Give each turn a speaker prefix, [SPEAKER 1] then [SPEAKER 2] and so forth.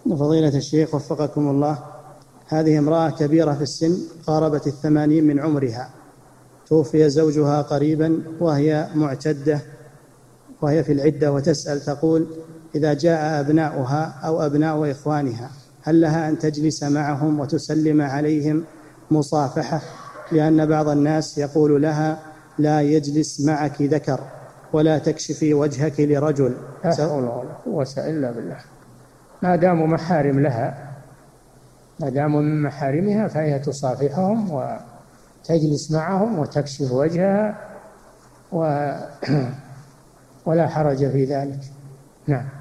[SPEAKER 1] فضيلة الشيخ وفقكم الله، هذه امرأة كبيرة في السن قاربت 80 من عمرها، توفي زوجها قريبا وهي معتدة وهي في العدة، وتسأل تقول: إذا جاء أبناؤها أو أبناء إخوانها هل لها أن تجلس معهم وتسلم عليهم مصافحة؟ لأن بعض الناس يقول لها: لا يجلس معك ذكر ولا تكشفي وجهك لرجل.
[SPEAKER 2] لا حول ولا قوة إلا بالله. ما داموا محارم لها، ما داموا من محارمها، فهي تصافحهم وتجلس معهم وتكشف وجهها ولا حرج في ذلك. نعم.